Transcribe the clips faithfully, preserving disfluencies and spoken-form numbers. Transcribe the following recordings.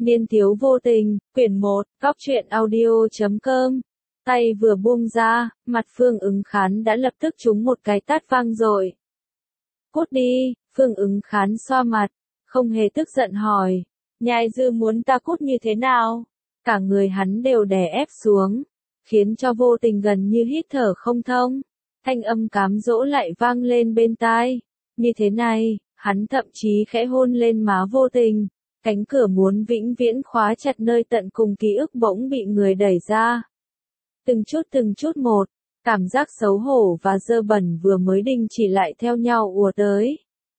Niên thiếu vô tình, quyển một, góc truyện audio chấm com. Tay vừa buông ra, mặt Phương Ứng Khán đã lập tức trúng một cái tát vang dội. Cút đi, Phương Ứng Khán xoa mặt, không hề tức giận hỏi. Nhai Dư muốn ta cút như thế nào? Cả người hắn đều đè ép xuống, khiến cho vô tình gần như hít thở không thông. Thanh âm cám dỗ lại vang lên bên tai. Như thế này, hắn thậm chí khẽ hôn lên má vô tình. Cánh cửa muốn vĩnh viễn khóa chặt nơi tận cùng ký ức bỗng bị người đẩy ra. Từng chút từng chút một, cảm giác xấu hổ và dơ bẩn vừa mới đình chỉ lại theo nhau ùa tới.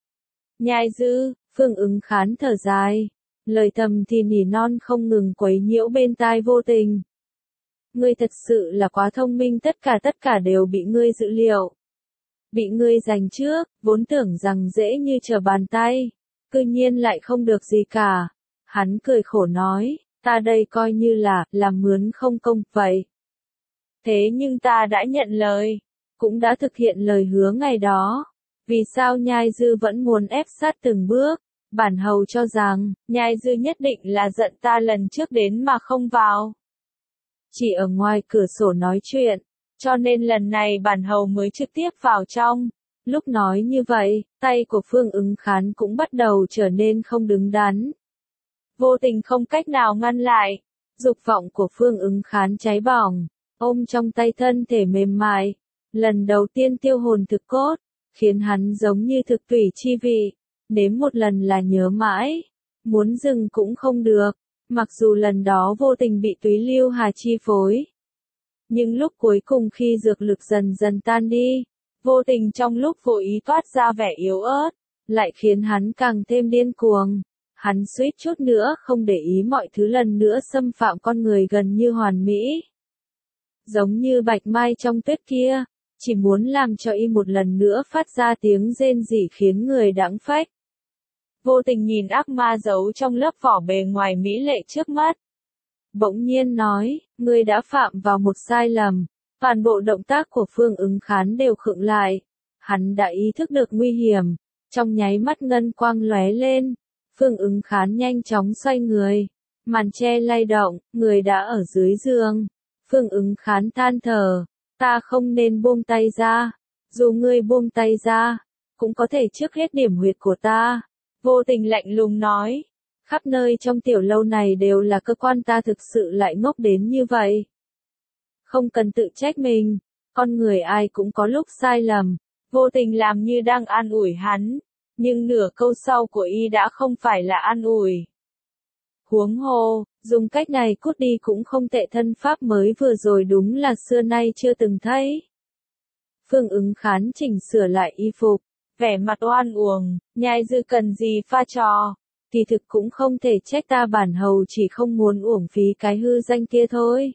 Nhai Dư, Phương Ứng Khán thở dài, lời thầm thì nỉ non không ngừng quấy nhiễu bên tai vô tình. Ngươi thật sự là quá thông minh, tất cả tất cả đều bị ngươi dự liệu. Bị ngươi giành trước, vốn tưởng rằng dễ như trở bàn tay. Cư nhiên lại không được gì cả. Hắn cười khổ nói, ta đây coi như là, làm mướn không công vậy. Thế nhưng ta đã nhận lời, cũng đã thực hiện lời hứa ngày đó. Vì sao Nhai Dư vẫn muốn ép sát từng bước? Bản hầu cho rằng, Nhai Dư nhất định là giận ta lần trước đến mà không vào. Chỉ ở ngoài cửa sổ nói chuyện, cho nên lần này bản hầu mới trực tiếp vào trong. Lúc nói như vậy, tay của Phương Ứng Khán cũng bắt đầu trở nên không đứng đắn. Vô tình không cách nào ngăn lại. Dục vọng của Phương Ứng Khán cháy bỏng, ôm trong tay thân thể mềm mại. Lần đầu tiên tiêu hồn thực cốt, khiến hắn giống như thực tủy chi vị. Nếm một lần là nhớ mãi, muốn dừng cũng không được. Mặc dù lần đó vô tình bị túy lưu hà chi phối. Nhưng lúc cuối cùng khi dược lực dần dần tan đi, vô tình trong lúc vô ý toát ra vẻ yếu ớt, lại khiến hắn càng thêm điên cuồng. Hắn suýt chút nữa không để ý mọi thứ lần nữa xâm phạm con người gần như hoàn mỹ. Giống như bạch mai trong tuyết kia, chỉ muốn làm cho y một lần nữa phát ra tiếng rên rỉ khiến người đãng phách. Vô tình nhìn ác ma giấu trong lớp vỏ bề ngoài mỹ lệ trước mắt. Bỗng nhiên nói, ngươi đã phạm vào một sai lầm. Toàn bộ động tác của Phương Ứng Khán đều khựng lại. Hắn đã ý thức được nguy hiểm. Trong nháy mắt ngân quang lóe lên. Phương Ứng Khán nhanh chóng xoay người. Màn che lay động, người đã ở dưới giường. Phương Ứng Khán than thở. Ta không nên buông tay ra. Dù ngươi buông tay ra, cũng có thể trước hết điểm huyệt của ta. Vô tình lạnh lùng nói. Khắp nơi trong tiểu lâu này đều là cơ quan, ta thực sự lại ngốc đến như vậy. Không cần tự trách mình, con người ai cũng có lúc sai lầm. Vô tình làm như đang an ủi hắn, nhưng nửa câu sau của y đã không phải là an ủi. Huống hồ, dùng cách này cút đi cũng không tệ, thân pháp mới vừa rồi đúng là xưa nay chưa từng thấy. Phương Ứng Khán chỉnh sửa lại y phục, vẻ mặt oan uổng, Nhai Dư cần gì pha trò. Kỳ thực cũng không thể trách ta, bản hầu chỉ không muốn uổng phí cái hư danh kia thôi.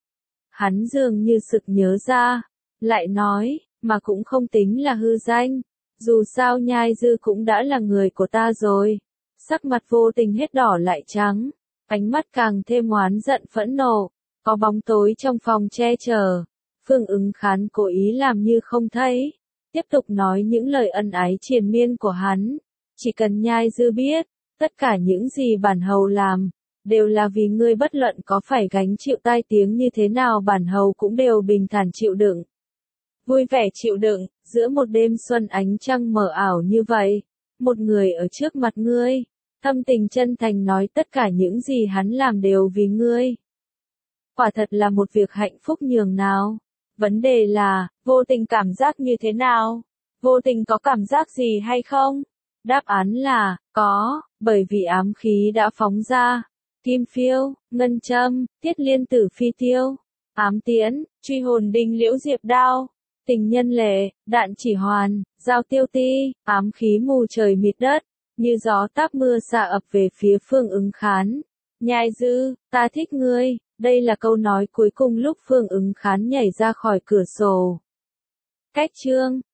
Hắn dường như sực nhớ ra, lại nói, mà cũng không tính là hư danh. Dù sao Nhai Dư cũng đã là người của ta rồi. Sắc mặt vô tình hết đỏ lại trắng, ánh mắt càng thêm oán giận phẫn nộ. Có bóng tối trong phòng che chở. Phương Ứng Khán cố ý làm như không thấy, tiếp tục nói những lời ân ái triền miên của hắn. Chỉ cần Nhai Dư biết, tất cả những gì bản hầu làm, đều là vì ngươi, bất luận có phải gánh chịu tai tiếng như thế nào bản hầu cũng đều bình thản chịu đựng. Vui vẻ chịu đựng, giữa một đêm xuân ánh trăng mờ ảo như vậy, một người ở trước mặt ngươi, thâm tình chân thành nói tất cả những gì hắn làm đều vì ngươi. Quả thật là một việc hạnh phúc nhường nào. Vấn đề là, vô tình cảm giác như thế nào? Vô tình có cảm giác gì hay không? Đáp án là, có, bởi vì ám khí đã phóng ra. Kim phiêu, ngân châm, tiết liên tử phi tiêu, ám tiễn, truy hồn đinh liễu diệp đao, tình nhân lệ, đạn chỉ hoàn, dao tiêu ti, ám khí mù trời mịt đất, như gió táp mưa xạ ập về phía Phương Ứng Khán. Nhai Dư, ta thích ngươi, đây là câu nói cuối cùng lúc Phương Ứng Khán nhảy ra khỏi cửa sổ. Cách chương